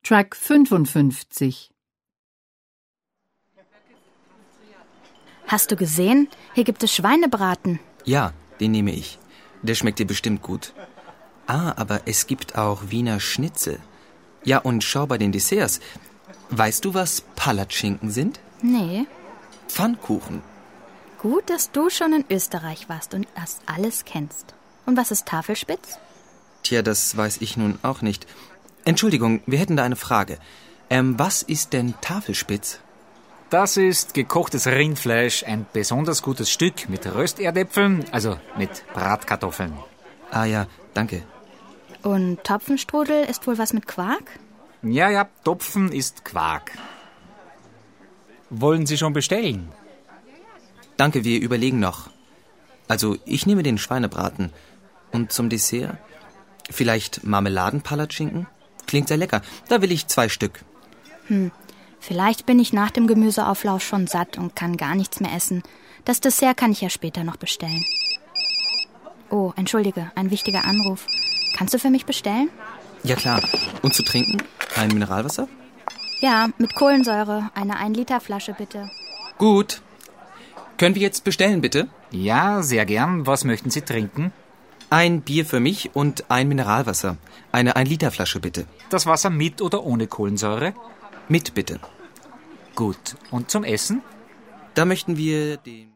Track 55. Hast du gesehen? Hier gibt es Schweinebraten. Ja, den nehme ich. Der schmeckt dir bestimmt gut. Ah, aber es gibt auch Wiener Schnitzel. Ja, und schau bei den Desserts. Weißt du, was Palatschinken sind? Nee. Pfannkuchen. Gut, dass du schon in Österreich warst und das alles kennst. Und was ist Tafelspitz? Tja, das weiß ich nun auch nicht. Entschuldigung, wir hätten da eine Frage. Was ist denn Tafelspitz? Das ist gekochtes Rindfleisch, ein besonders gutes Stück mit Rösterdäpfeln, also mit Bratkartoffeln. Ah ja, danke. Und Topfenstrudel ist wohl was mit Quark? Ja, Topfen ist Quark. Wollen Sie schon bestellen? Danke, wir überlegen noch. Also, ich nehme den Schweinebraten. Und zum Dessert? Vielleicht Marmeladenpalatschinken? Klingt sehr lecker. Da will ich 2 Stück. Vielleicht bin ich nach dem Gemüseauflauf schon satt und kann gar nichts mehr essen. Das Dessert kann ich ja später noch bestellen. Oh, entschuldige, ein wichtiger Anruf. Kannst du für mich bestellen? Ja klar. Und zu trinken? Ein Mineralwasser? Ja, mit Kohlensäure. Eine 1-Liter-Flasche bitte. Gut. Können wir jetzt bestellen, bitte? Ja, sehr gern. Was möchten Sie trinken? Ein Bier für mich und ein Mineralwasser. Eine 1-Liter-Flasche, bitte. Das Wasser mit oder ohne Kohlensäure? Mit, bitte. Gut. Und zum Essen? Da möchten wir den...